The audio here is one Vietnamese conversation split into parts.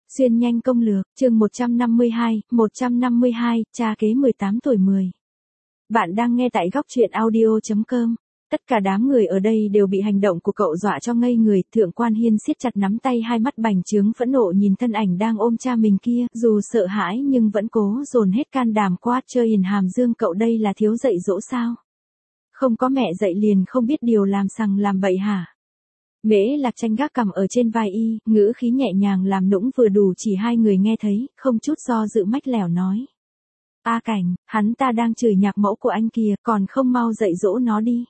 Xuyên nhanh công lược, chương 152, cha kế 18 tuổi 10. Bạn đang nghe tại góc truyện audio.com. Tất cả đám người ở đây đều bị hành động của cậu dọa cho ngây người. Thượng quan Hiên siết chặt nắm tay, hai mắt bành trướng phẫn nộ nhìn thân ảnh đang ôm cha mình kia, dù sợ hãi nhưng vẫn cố dồn hết can đảm quát chơi Hiền Hàm Dương, cậu đây là thiếu dạy dỗ sao? Không có mẹ dạy liền không biết điều làm sằng làm bậy hả? Mễ Lạc Tranh gác cằm ở trên vai y, ngữ khí nhẹ nhàng làm nũng vừa đủ chỉ hai người nghe thấy, không chút do dự mách lẻo nói. A Cảnh, hắn ta đang chửi nhạc mẫu của anh kìa, còn không mau dạy dỗ nó đi.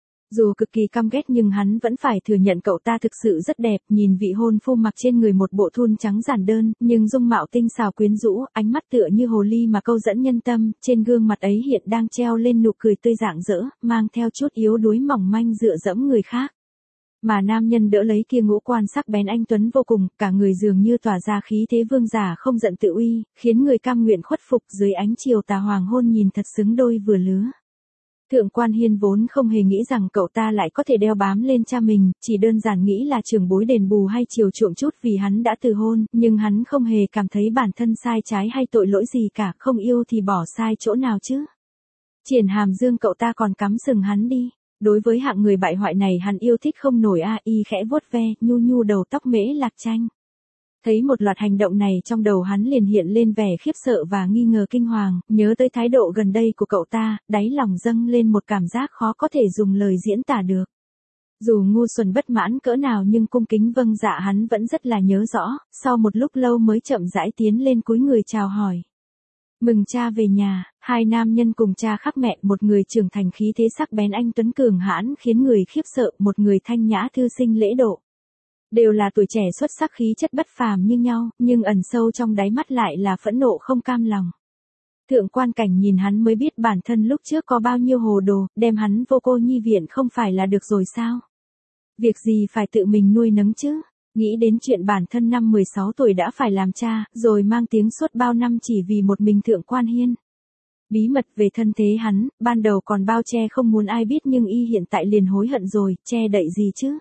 Dù cực kỳ căm ghét nhưng hắn vẫn phải thừa nhận cậu ta thực sự rất đẹp, nhìn vị hôn phu mặc trên người một bộ thun trắng giản đơn, nhưng dung mạo tinh xảo quyến rũ, ánh mắt tựa như hồ ly mà câu dẫn nhân tâm, trên gương mặt ấy hiện đang treo lên nụ cười tươi rạng rỡ, mang theo chút yếu đuối mỏng manh dựa dẫm người khác. Mà nam nhân đỡ lấy kia ngũ quan sắc bén anh tuấn vô cùng, cả người dường như tỏa ra khí thế vương giả không giận tự uy, khiến người cam nguyện khuất phục dưới ánh chiều tà hoàng hôn nhìn thật xứng đôi vừa lứa. Thượng quan Hiên vốn không hề nghĩ rằng cậu ta lại có thể đeo bám lên cha mình, chỉ đơn giản nghĩ là trưởng bối đền bù hay chiều chuộng chút vì hắn đã từ hôn, nhưng hắn không hề cảm thấy bản thân sai trái hay tội lỗi gì cả, không yêu thì bỏ sai chỗ nào chứ. Triển Hàm Dương cậu ta còn cắm sừng hắn đi. Đối với hạng người bại hoại này hắn yêu thích không nổi a, y khẽ vuốt ve, nhu nhu đầu tóc Mễ Lạc Tranh. Thấy một loạt hành động này trong đầu hắn liền hiện lên vẻ khiếp sợ và nghi ngờ kinh hoàng, nhớ tới thái độ gần đây của cậu ta, đáy lòng dâng lên một cảm giác khó có thể dùng lời diễn tả được. Dù ngu xuẩn bất mãn cỡ nào nhưng cung kính vâng dạ hắn vẫn rất là nhớ rõ, sau một lúc lâu mới chậm rãi tiến lên cúi người chào hỏi. Mừng cha về nhà, hai nam nhân cùng cha khác mẹ, một người trưởng thành khí thế sắc bén anh tuấn cường hãn khiến người khiếp sợ, một người thanh nhã thư sinh lễ độ. Đều là tuổi trẻ xuất sắc khí chất bất phàm như nhau, nhưng ẩn sâu trong đáy mắt lại là phẫn nộ không cam lòng. Thượng quan Cảnh nhìn hắn mới biết bản thân lúc trước có bao nhiêu hồ đồ, đem hắn vô cô nhi viện không phải là được rồi sao? Việc gì phải tự mình nuôi nấng chứ? Nghĩ đến chuyện bản thân năm 16 tuổi đã phải làm cha, rồi mang tiếng suốt bao năm chỉ vì một mình Thượng quan Hiên. Bí mật về thân thế hắn, ban đầu còn bao che không muốn ai biết nhưng y hiện tại liền hối hận rồi, che đậy gì chứ?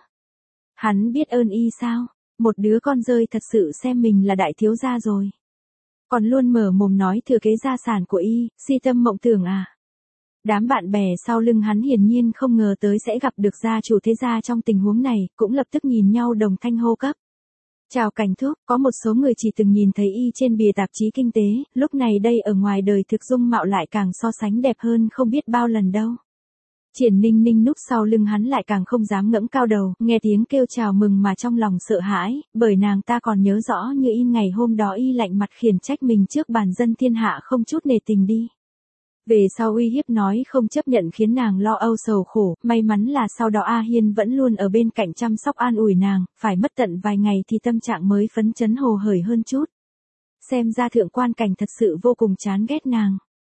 Hắn biết ơn y sao? Một đứa con rơi thật sự xem mình là đại thiếu gia rồi. Còn luôn mở mồm nói thừa kế gia sản của y, si tâm mộng tưởng à? Đám bạn bè sau lưng hắn hiển nhiên không ngờ tới sẽ gặp được gia chủ thế gia trong tình huống này, cũng lập tức nhìn nhau đồng thanh hô cấp. Chào Cảnh thúc, có một số người chỉ từng nhìn thấy y trên bìa tạp chí kinh tế, lúc này đây ở ngoài đời thực dung mạo lại càng so sánh đẹp hơn không biết bao lần đâu. Triển Ninh Ninh núp sau lưng hắn lại càng không dám ngẩng cao đầu, nghe tiếng kêu chào mừng mà trong lòng sợ hãi, bởi nàng ta còn nhớ rõ như in ngày hôm đó y lạnh mặt khiển trách mình trước bàn dân thiên hạ không chút nể tình đi. Về sau uy hiếp nói không chấp nhận khiến nàng lo âu sầu khổ, may mắn là sau đó A Hiên vẫn luôn ở bên cạnh chăm sóc an ủi nàng, phải mất tận vài ngày thì tâm trạng mới phấn chấn hồ hởi hơn chút. Xem ra Thượng quan Cảnh thật sự vô cùng chán ghét nàng.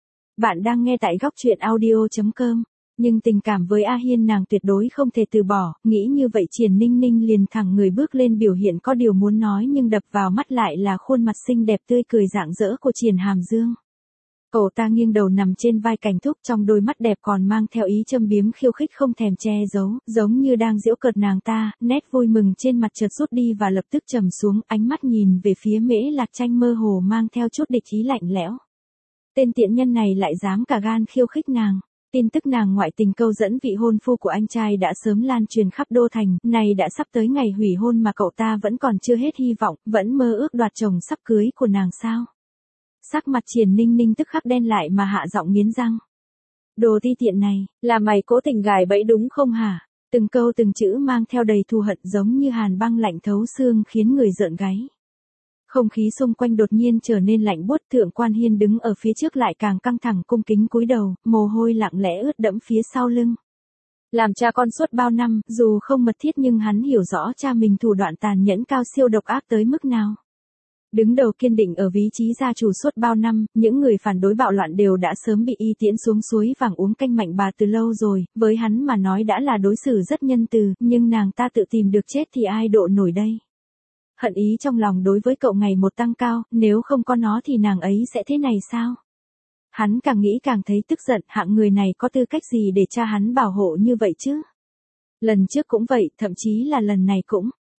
Bạn đang nghe tại góc truyện audio.com. Nhưng tình cảm với A Hiên nàng tuyệt đối không thể từ bỏ, nghĩ như vậy Triển Ninh Ninh liền thẳng người bước lên biểu hiện có điều muốn nói nhưng đập vào mắt lại là khuôn mặt xinh đẹp tươi cười rạng rỡ của Triển Hàm Dương. Cậu ta nghiêng đầu nằm trên vai Cảnh thúc, trong đôi mắt đẹp còn mang theo ý châm biếm khiêu khích không thèm che giấu, giống như đang giễu cợt nàng ta, nét vui mừng trên mặt chợt rút đi và lập tức trầm xuống, ánh mắt nhìn về phía Mễ Lạc Tranh mơ hồ mang theo chút địch ý lạnh lẽo. Tên tiện nhân này lại dám cả gan khiêu khích nàng. Tin tức nàng ngoại tình câu dẫn vị hôn phu của anh trai đã sớm lan truyền khắp đô thành, này đã sắp tới ngày hủy hôn mà cậu ta vẫn còn chưa hết hy vọng, vẫn mơ ước đoạt chồng sắp cưới của nàng sao? Sắc mặt Triển Ninh Ninh tức khắc đen lại mà hạ giọng nghiến răng. Đồ ti tiện này, là mày cố tình gài bẫy đúng không hả? Từng câu từng chữ mang theo đầy thù hận giống như hàn băng lạnh thấu xương khiến người rợn gáy. Không khí xung quanh đột nhiên trở nên lạnh buốt, Thượng quan Hiên đứng ở phía trước lại càng căng thẳng cung kính cúi đầu, mồ hôi lặng lẽ ướt đẫm phía sau lưng. Làm cha con suốt bao năm, dù không mật thiết nhưng hắn hiểu rõ cha mình thủ đoạn tàn nhẫn cao siêu độc ác tới mức nào. Đứng đầu kiên định ở vị trí gia chủ suốt bao năm, những người phản đối bạo loạn đều đã sớm bị y tiễn xuống suối vàng uống canh mạnh bà từ lâu rồi, với hắn mà nói đã là đối xử rất nhân từ, nhưng nàng ta tự tìm được chết thì ai độ nổi đây. Hận ý trong lòng đối với cậu ngày một tăng cao, nếu không có nó thì nàng ấy sẽ thế này sao? Hắn càng nghĩ càng thấy tức giận, hạng người này có tư cách gì để cha hắn bảo hộ như vậy chứ? Lần trước cũng vậy, thậm chí là lần này cũng.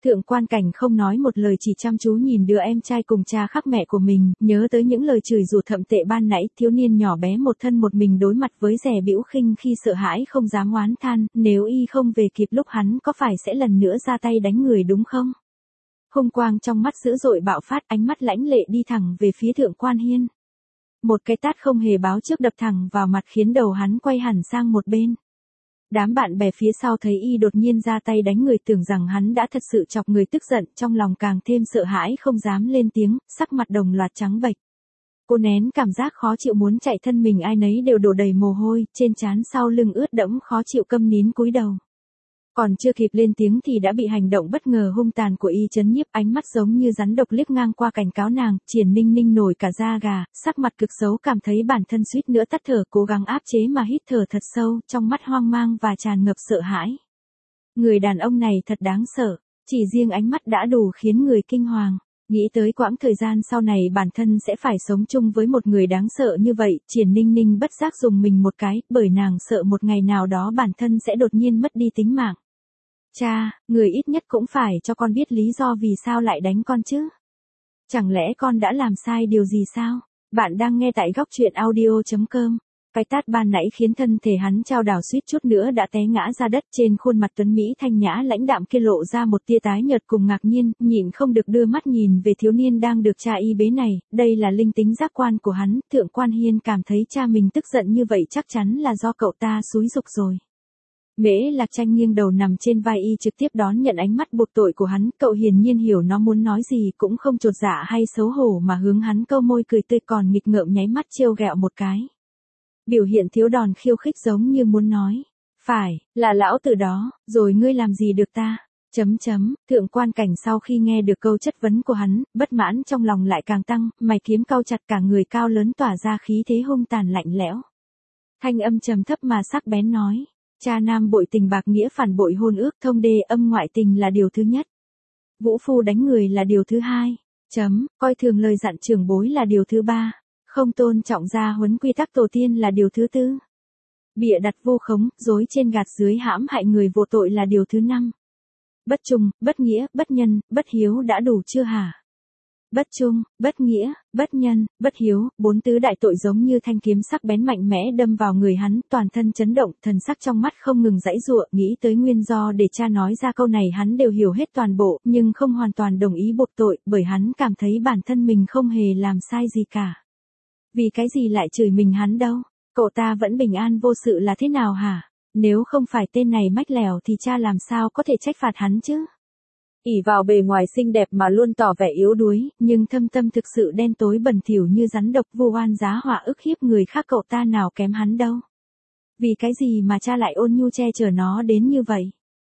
Thượng quan cảnh không nói một lời chỉ chăm chú nhìn đứa em trai cùng cha khác mẹ của mình, nhớ tới những lời chửi rủa thậm tệ ban nãy, thiếu niên nhỏ bé một thân một mình đối mặt với dè bĩu khinh khi sợ hãi không dám oán than, nếu y không về kịp lúc hắn có phải sẽ lần nữa ra tay đánh người đúng không? Hung quang trong mắt dữ dội bạo phát, ánh mắt lãnh lệ đi thẳng về phía Thượng quan Hiên. Một cái tát không hề báo trước đập thẳng vào mặt khiến đầu hắn quay hẳn sang một bên. Đám bạn bè phía sau thấy y đột nhiên ra tay đánh người tưởng rằng hắn đã thật sự chọc người tức giận, trong lòng càng thêm sợ hãi không dám lên tiếng, sắc mặt đồng loạt trắng bệch. Cô nén cảm giác khó chịu muốn chạy, thân mình ai nấy đều đổ đầy mồ hôi, trên trán sau lưng ướt đẫm khó chịu câm nín cúi đầu. Còn chưa kịp lên tiếng thì đã bị hành động bất ngờ hung tàn của y chấn nhiếp, ánh mắt giống như rắn độc liếc ngang qua cảnh cáo nàng, Triển Ninh Ninh nổi cả da gà, sắc mặt cực xấu, cảm thấy bản thân suýt nữa tắt thở, cố gắng áp chế mà hít thở thật sâu, trong mắt hoang mang và tràn ngập sợ hãi. Người đàn ông này thật đáng sợ, chỉ riêng ánh mắt đã đủ khiến người kinh hoàng. Nghĩ tới quãng thời gian sau này bản thân sẽ phải sống chung với một người đáng sợ như vậy, Triển Ninh Ninh bất giác dùng mình một cái, bởi nàng sợ một ngày nào đó bản thân sẽ đột nhiên mất đi tính mạng. Cha, người ít nhất cũng phải cho con biết lý do vì sao lại đánh con chứ. Chẳng lẽ con đã làm sai điều gì sao? Bạn đang nghe tại góc truyện audio.com. Cái tát ban nãy khiến thân thể hắn chao đảo suýt chút nữa đã té ngã ra đất, trên khuôn mặt tuấn Mỹ thanh nhã lãnh đạm kia lộ ra một tia tái nhợt cùng ngạc nhiên, nhịn không được đưa mắt nhìn về thiếu niên đang được cha y bế này, đây là linh tính giác quan của hắn, Thượng quan Hiên cảm thấy cha mình tức giận như vậy chắc chắn là do cậu ta xúi giục rồi. Mễ Lạc Tranh nghiêng đầu nằm trên vai y trực tiếp đón nhận ánh mắt buộc tội của hắn, cậu hiển nhiên hiểu nó muốn nói gì cũng không chột dạ hay xấu hổ mà hướng hắn câu môi cười tươi còn nghịch ngợm nháy mắt trêu ghẹo một cái. Biểu hiện thiếu đòn khiêu khích giống như muốn nói, phải, là lão tử đó, rồi ngươi làm gì được ta? Thượng quan cảnh sau khi nghe được câu chất vấn của hắn, bất mãn trong lòng lại càng tăng, mày kiếm cau chặt, cả người cao lớn tỏa ra khí thế hung tàn lạnh lẽo. Thanh âm trầm thấp mà sắc bén nói. Cha nam bội tình bạc nghĩa, phản bội hôn ước, thông đê âm ngoại tình là điều thứ nhất. Vũ phu đánh người là điều thứ hai. Coi thường lời dặn trưởng bối là điều thứ ba. Không tôn trọng gia huấn quy tắc tổ tiên là điều thứ tư. Bịa đặt vu khống, dối trên gạt dưới hãm hại người vô tội là điều thứ năm. Bất trung, bất nghĩa, bất nhân, bất hiếu đã đủ chưa hả? Bất trung, bất nghĩa, bất nhân, bất hiếu, bốn tứ đại tội giống như thanh kiếm sắc bén mạnh mẽ đâm vào người hắn, toàn thân chấn động, thần sắc trong mắt không ngừng giãy giụa, nghĩ tới nguyên do để cha nói ra câu này hắn đều hiểu hết toàn bộ, nhưng không hoàn toàn đồng ý buộc tội, bởi hắn cảm thấy bản thân mình không hề làm sai gì cả. Vì cái gì lại chửi mình hắn đâu? Cậu ta vẫn bình an vô sự là thế nào hả? Nếu không phải tên này mách lèo thì cha làm sao có thể trách phạt hắn chứ? Ỷ vào bề ngoài xinh đẹp mà luôn tỏ vẻ yếu đuối, nhưng thâm tâm thực sự đen tối bẩn thỉu như rắn độc, vu oan giá họa ức hiếp người khác, cậu ta nào kém hắn đâu. Vì cái gì mà cha lại ôn nhu che chở nó đến như vậy?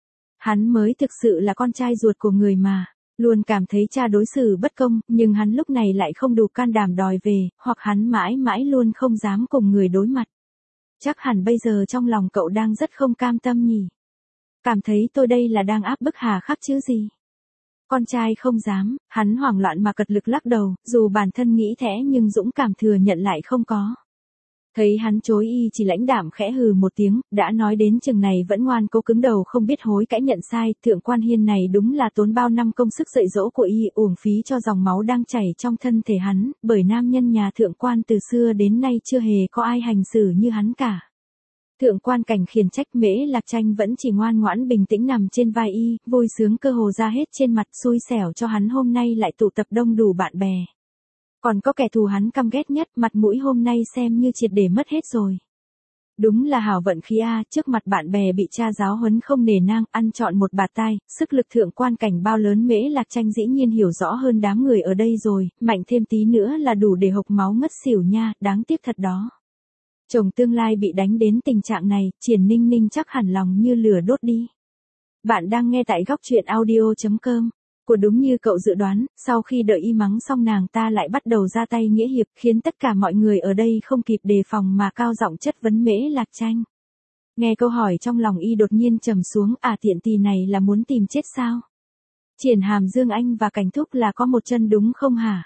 Hắn mới thực sự là con trai ruột của người mà. Luôn cảm thấy cha đối xử bất công, nhưng hắn lúc này lại không đủ can đảm đòi về, hoặc hắn mãi mãi luôn không dám cùng người đối mặt. Chắc hẳn bây giờ trong lòng cậu đang rất không cam tâm nhỉ. Cảm thấy tôi đây là đang áp bức hà khắc chứ gì. Con trai không dám, hắn hoảng loạn mà cật lực lắc đầu, dù bản thân nghĩ thế nhưng dũng cảm thừa nhận lại không có. Thấy hắn chối y chỉ lãnh đạm khẽ hừ một tiếng, đã nói đến chừng này vẫn ngoan cố cứng đầu không biết hối cãi nhận sai, Thượng quan Hiên này đúng là tốn bao năm công sức dạy dỗ của y, uổng phí cho dòng máu đang chảy trong thân thể hắn, bởi nam nhân nhà thượng quan từ xưa đến nay chưa hề có ai hành xử như hắn cả. Thượng quan cảnh khiển trách, Mễ Lạc Tranh vẫn chỉ ngoan ngoãn bình tĩnh nằm trên vai y, vui sướng cơ hồ ra hết trên mặt, xui xẻo cho hắn hôm nay lại tụ tập đông đủ bạn bè. Còn có kẻ thù hắn căm ghét nhất, mặt mũi hôm nay xem như triệt để mất hết rồi. Đúng là hảo vận khí a, trước mặt bạn bè bị cha giáo huấn không nề nang, ăn trọn một bạt tai, sức lực thượng quan cảnh bao lớn Mễ Lạc Tranh dĩ nhiên hiểu rõ hơn đám người ở đây rồi, mạnh thêm tí nữa là đủ để hộc máu ngất xỉu nha, đáng tiếc thật đó. Chồng tương lai bị đánh đến tình trạng này, Triển Ninh Ninh chắc hẳn lòng như lửa đốt đi. Bạn đang nghe tại góc truyện audio.com. Của đúng như cậu dự đoán, sau khi đợi y mắng xong nàng ta lại bắt đầu ra tay nghĩa hiệp, khiến tất cả mọi người ở đây không kịp đề phòng mà cao giọng chất vấn Mễ Lạc Tranh. Nghe câu hỏi trong lòng y đột nhiên trầm xuống, tiện tì này là muốn tìm chết sao? Triển Hàm Dương anh và Cảnh Thúc là có một chân đúng không hả?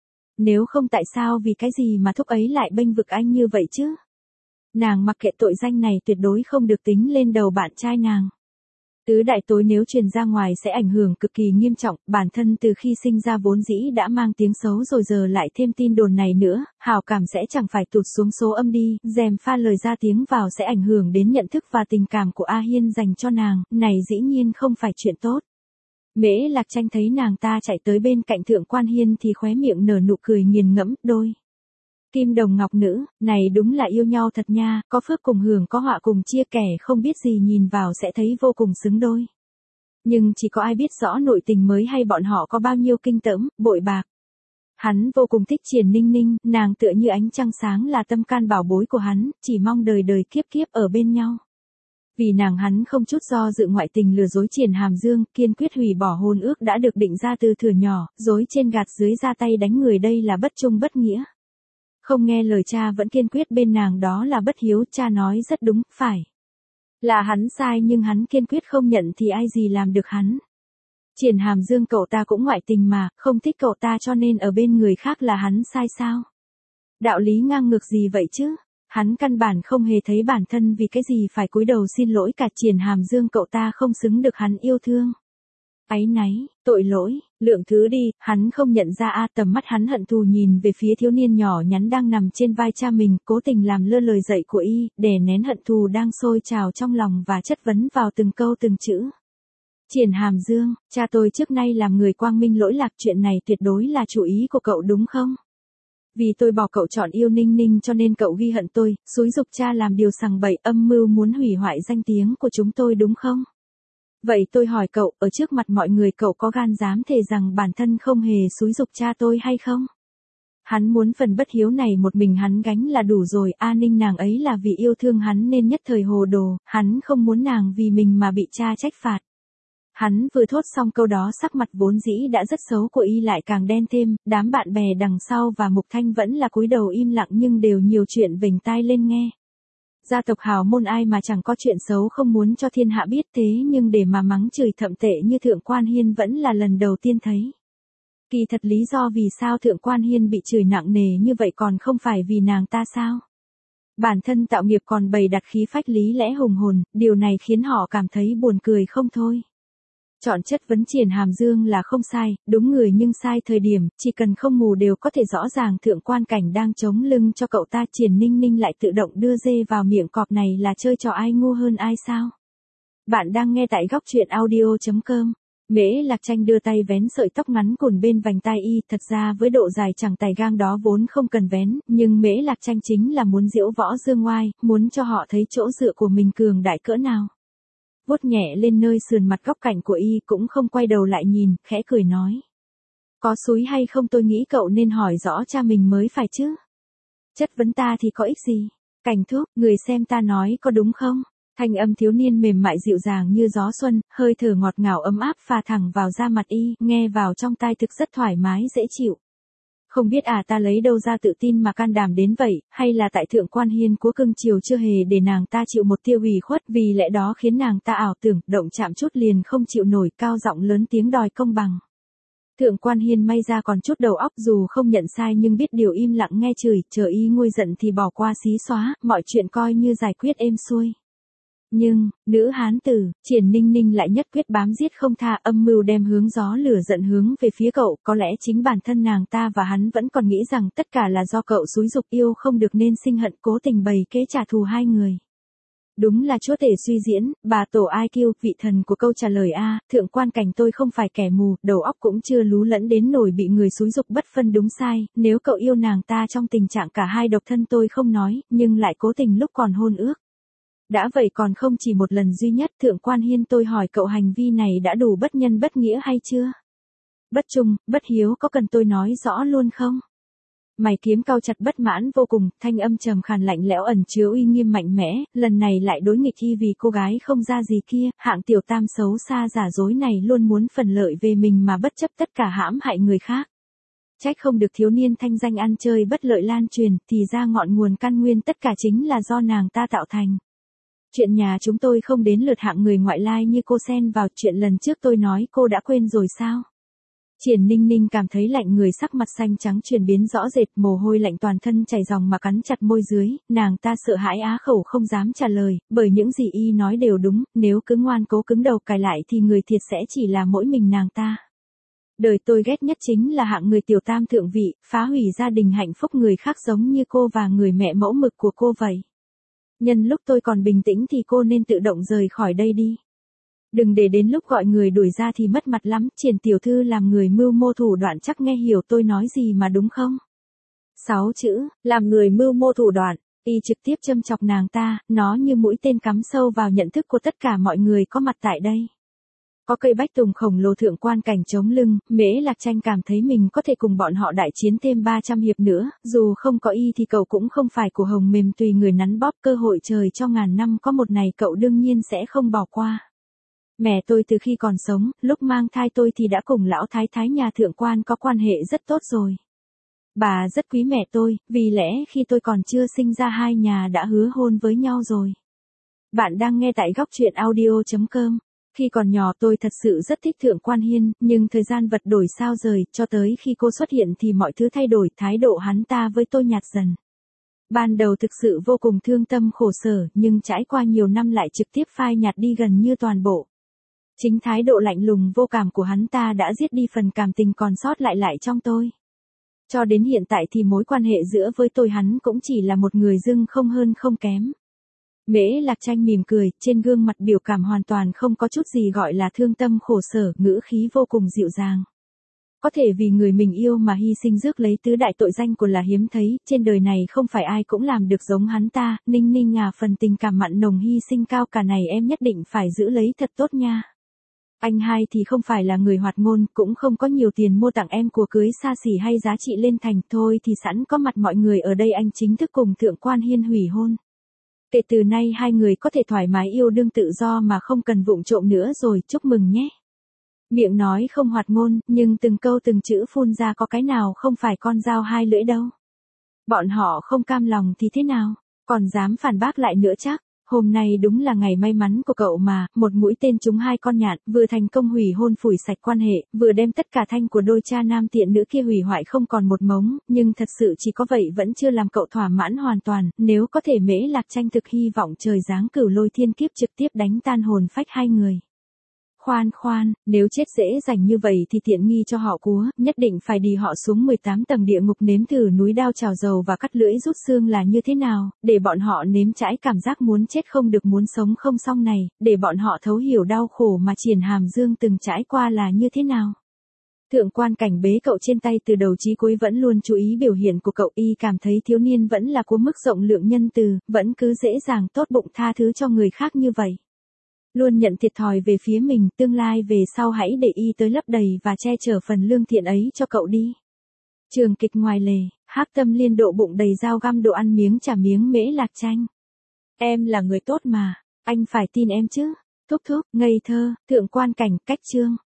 Nếu không tại sao vì cái gì mà Thúc ấy lại bênh vực anh như vậy chứ? Nàng mặc kệ tội danh này tuyệt đối không được tính lên đầu bạn trai nàng. Tứ đại tối nếu truyền ra ngoài sẽ ảnh hưởng cực kỳ nghiêm trọng, bản thân từ khi sinh ra vốn dĩ đã mang tiếng xấu rồi giờ lại thêm tin đồn này nữa, hào cảm sẽ chẳng phải tụt xuống số âm đi, dèm pha lời ra tiếng vào sẽ ảnh hưởng đến nhận thức và tình cảm của A Hiên dành cho nàng, này dĩ nhiên không phải chuyện tốt. Mễ Lạc Tranh thấy nàng ta chạy tới bên cạnh Thượng Quan Hiên thì khóe miệng nở nụ cười nghiền ngẫm, đôi kim đồng ngọc nữ, này đúng là yêu nhau thật nha, có phước cùng hưởng có họa cùng chia, kẻ không biết gì nhìn vào sẽ thấy vô cùng xứng đôi. Nhưng chỉ có ai biết rõ nội tình mới hay bọn họ có bao nhiêu kinh tởm, bội bạc. Hắn vô cùng thích Triển Ninh Ninh, nàng tựa như ánh trăng sáng là tâm can bảo bối của hắn, chỉ mong đời đời kiếp kiếp ở bên nhau. Vì nàng hắn không chút do dự ngoại tình lừa dối Triển Hàm Dương, kiên quyết hủy bỏ hôn ước đã được định ra từ thuở nhỏ, dối trên gạt dưới ra tay đánh người, đây là bất trung bất nghĩa. Không nghe lời cha vẫn kiên quyết bên nàng đó là bất hiếu, cha nói rất đúng, phải. Là hắn sai nhưng hắn kiên quyết không nhận thì ai gì làm được hắn. Triển Hàm Dương cậu ta cũng ngoại tình mà, không thích cậu ta cho nên ở bên người khác là hắn sai sao? Đạo lý ngang ngược gì vậy chứ? Hắn căn bản không hề thấy bản thân vì cái gì phải cúi đầu xin lỗi cả. Triển Hàm Dương cậu ta không xứng được hắn yêu thương. Áy náy, tội lỗi, lượng thứ đi, hắn không nhận ra tầm mắt hắn hận thù nhìn về phía thiếu niên nhỏ nhắn đang nằm trên vai cha mình, cố tình làm lơ lời dạy của y, đè nén hận thù đang sôi trào trong lòng và chất vấn vào từng câu từng chữ. Triển Hàm Dương, cha tôi trước nay làm người quang minh lỗi lạc, chuyện này tuyệt đối là chủ ý của cậu đúng không? Vì tôi bỏ cậu chọn yêu Ninh Ninh cho nên cậu ghi hận tôi, xúi giục cha làm điều sằng bậy âm mưu muốn hủy hoại danh tiếng của chúng tôi đúng không? Vậy tôi hỏi cậu, ở trước mặt mọi người cậu có gan dám thề rằng bản thân không hề xúi giục cha tôi hay không? Hắn muốn phần bất hiếu này một mình hắn gánh là đủ rồi, Ninh nàng ấy là vì yêu thương hắn nên nhất thời hồ đồ, hắn không muốn nàng vì mình mà bị cha trách phạt. Hắn vừa thốt xong câu đó sắc mặt vốn dĩ đã rất xấu của y lại càng đen thêm, đám bạn bè đằng sau và Mục Thanh vẫn là cúi đầu im lặng nhưng đều nhiều chuyện vểnh tai lên nghe. Gia tộc hào môn ai mà chẳng có chuyện xấu không muốn cho thiên hạ biết, thế nhưng để mà mắng chửi thậm tệ như Thượng Quan Hiên vẫn là lần đầu tiên thấy. Kỳ thật lý do vì sao Thượng Quan Hiên bị chửi nặng nề như vậy còn không phải vì nàng ta sao? Bản thân tạo nghiệp còn bày đặt khí phách lý lẽ hùng hồn, điều này khiến họ cảm thấy buồn cười không thôi. Chọn chất vấn Triển Hàm Dương là không sai, đúng người nhưng sai thời điểm, chỉ cần không mù đều có thể rõ ràng Thượng Quan Cảnh đang chống lưng cho cậu ta. Triển Ninh Ninh lại tự động đưa dê vào miệng cọp, này là chơi trò ai ngu hơn ai sao? Bạn đang nghe tại góc truyện audio.com. Mễ Lạc Tranh đưa tay vén sợi tóc ngắn cùn bên vành tai y, thật ra với độ dài chẳng tài gang đó vốn không cần vén, nhưng Mễ Lạc Tranh chính là muốn diễu võ dương ngoai, muốn cho họ thấy chỗ dựa của mình cường đại cỡ nào. Vuốt nhẹ lên nơi sườn mặt góc cạnh của y cũng không quay đầu lại nhìn, khẽ cười nói. Có xúi hay không tôi nghĩ cậu nên hỏi rõ cha mình mới phải chứ. Chất vấn ta thì có ích gì? Cảnh Thúc, người xem ta nói có đúng không? Thanh âm thiếu niên mềm mại dịu dàng như gió xuân, hơi thở ngọt ngào ấm áp pha thẳng vào da mặt y, nghe vào trong tai thực rất thoải mái dễ chịu. Không biết ta lấy đâu ra tự tin mà can đảm đến vậy, hay là tại Thượng Quan Hiên của cưng chiều chưa hề để nàng ta chịu một tia ủy khuất, vì lẽ đó khiến nàng ta ảo tưởng, động chạm chút liền không chịu nổi, cao giọng lớn tiếng đòi công bằng. Thượng Quan Hiên may ra còn chút đầu óc, dù không nhận sai nhưng biết điều im lặng nghe chửi, chờ y nguôi giận thì bỏ qua xí xóa, mọi chuyện coi như giải quyết êm xuôi. Nhưng, nữ hán tử, Triển Ninh Ninh lại nhất quyết bám giết không tha, âm mưu đem hướng gió lửa giận hướng về phía cậu, có lẽ chính bản thân nàng ta và hắn vẫn còn nghĩ rằng tất cả là do cậu xúi giục yêu không được nên sinh hận, cố tình bày kế trả thù hai người. Đúng là chúa tể suy diễn, bà tổ IQ, vị thần của câu trả lời Thượng Quan Cảnh tôi không phải kẻ mù, đầu óc cũng chưa lú lẫn đến nổi bị người xúi giục bất phân đúng sai, nếu cậu yêu nàng ta trong tình trạng cả hai độc thân tôi không nói, nhưng lại cố tình lúc còn hôn ước. Đã vậy còn không chỉ một lần duy nhất. Thượng Quan Hiên tôi hỏi cậu hành vi này đã đủ bất nhân bất nghĩa hay chưa? Bất trung, bất hiếu có cần tôi nói rõ luôn không? Mày kiếm cau chặt bất mãn vô cùng, thanh âm trầm khàn lạnh lẽo ẩn chứa uy nghiêm mạnh mẽ, lần này lại đối nghịch y vì cô gái không ra gì kia, hạng tiểu tam xấu xa giả dối này luôn muốn phần lợi về mình mà bất chấp tất cả hãm hại người khác. Trách không được thiếu niên thanh danh ăn chơi bất lợi lan truyền, thì ra ngọn nguồn căn nguyên tất cả chính là do nàng ta tạo thành. Chuyện nhà chúng tôi không đến lượt hạng người ngoại lai như cô xen vào, chuyện lần trước tôi nói cô đã quên rồi sao? Triển Ninh Ninh cảm thấy lạnh người, sắc mặt xanh trắng chuyển biến rõ rệt, mồ hôi lạnh toàn thân chảy ròng mà cắn chặt môi dưới, nàng ta sợ hãi á khẩu không dám trả lời, bởi những gì y nói đều đúng, nếu cứ ngoan cố cứng đầu cài lại thì người thiệt sẽ chỉ là mỗi mình nàng ta. Đời tôi ghét nhất chính là hạng người tiểu tam thượng vị, phá hủy gia đình hạnh phúc người khác giống như cô và người mẹ mẫu mực của cô vậy. Nhân lúc tôi còn bình tĩnh thì cô nên tự động rời khỏi đây đi. Đừng để đến lúc gọi người đuổi ra thì mất mặt lắm, Triển tiểu thư làm người mưu mô thủ đoạn chắc nghe hiểu tôi nói gì mà đúng không? 6 chữ, làm người mưu mô thủ đoạn, y trực tiếp châm chọc nàng ta, nó như mũi tên cắm sâu vào nhận thức của tất cả mọi người có mặt tại đây. Có cây bách tùng khổng lồ thượng quan cảnh chống lưng, Mễ Lạc Tranh cảm thấy mình có thể cùng bọn họ đại chiến thêm 300 hiệp nữa, dù không có y thì cậu cũng không phải của hồng mềm tùy người nắn bóp, cơ hội trời cho ngàn năm có một này cậu đương nhiên sẽ không bỏ qua. Mẹ tôi từ khi còn sống, lúc mang thai tôi thì đã cùng lão thái thái nhà thượng quan có quan hệ rất tốt rồi. Bà rất quý mẹ tôi, vì lẽ khi tôi còn chưa sinh ra hai nhà đã hứa hôn với nhau rồi. Bạn đang nghe tại góc truyện audio.com. Khi còn nhỏ tôi thật sự rất thích Thượng Quan Hiên, nhưng thời gian vật đổi sao rời, cho tới khi cô xuất hiện thì mọi thứ thay đổi, thái độ hắn ta với tôi nhạt dần. Ban đầu thực sự vô cùng thương tâm khổ sở, nhưng trải qua nhiều năm lại trực tiếp phai nhạt đi gần như toàn bộ. Chính thái độ lạnh lùng vô cảm của hắn ta đã giết đi phần cảm tình còn sót lại trong tôi. Cho đến hiện tại thì mối quan hệ giữa với tôi hắn cũng chỉ là một người dưng không hơn không kém. Mễ Lạc Tranh mỉm cười, trên gương mặt biểu cảm hoàn toàn không có chút gì gọi là thương tâm khổ sở, ngữ khí vô cùng dịu dàng. Có thể vì người mình yêu mà hy sinh rước lấy tứ đại tội danh của là hiếm thấy, trên đời này không phải ai cũng làm được giống hắn ta, Ninh Ninh à, phần tình cảm mặn nồng hy sinh cao cả này em nhất định phải giữ lấy thật tốt nha. Anh hai thì không phải là người hoạt ngôn, cũng không có nhiều tiền mua tặng em của cưới xa xỉ hay giá trị lên thành, thôi thì sẵn có mặt mọi người ở đây anh chính thức cùng Thượng Quan Hiên hủy hôn. Kể từ nay hai người có thể thoải mái yêu đương tự do mà không cần vụng trộm nữa rồi, chúc mừng nhé. Miệng nói không hoạt ngôn, nhưng từng câu từng chữ phun ra có cái nào không phải con dao hai lưỡi đâu. Bọn họ không cam lòng thì thế nào, còn dám phản bác lại nữa chắc. Hôm nay đúng là ngày may mắn của cậu mà, một mũi tên trúng hai con nhạn, vừa thành công hủy hôn phủi sạch quan hệ, vừa đem tất cả thanh của đôi cha nam tiện nữ kia hủy hoại không còn một mống, nhưng thật sự chỉ có vậy vẫn chưa làm cậu thỏa mãn hoàn toàn, nếu có thể Mễ Lạc Tranh thực hy vọng trời giáng cửu lôi thiên kiếp trực tiếp đánh tan hồn phách hai người. Khoan, nếu chết dễ dành như vậy thì tiện nghi cho họ cúa, nhất định phải đi họ xuống 18 tầng địa ngục nếm thử núi đao trào dầu và cắt lưỡi rút xương là như thế nào, để bọn họ nếm trải cảm giác muốn chết không được muốn sống không xong này, để bọn họ thấu hiểu đau khổ mà Triển Hàm Dương từng trải qua là như thế nào. Thượng Quan Cảnh bế cậu trên tay từ đầu chí cuối vẫn luôn chú ý biểu hiện của cậu, y cảm thấy thiếu niên vẫn là của mức rộng lượng nhân từ, vẫn cứ dễ dàng tốt bụng tha thứ cho người khác như vậy. Luôn nhận thiệt thòi về phía mình, tương lai về sau hãy để y tới lấp đầy và che chở phần lương thiện ấy cho cậu đi. Trường kịch ngoài lề, Hắc Tâm Liên độ bụng đầy dao găm đồ ăn miếng trả miếng Mễ Lạc Tranh. Em là người tốt mà, anh phải tin em chứ. Thúc, ngây thơ, Thượng Quan Cảnh, cách chương.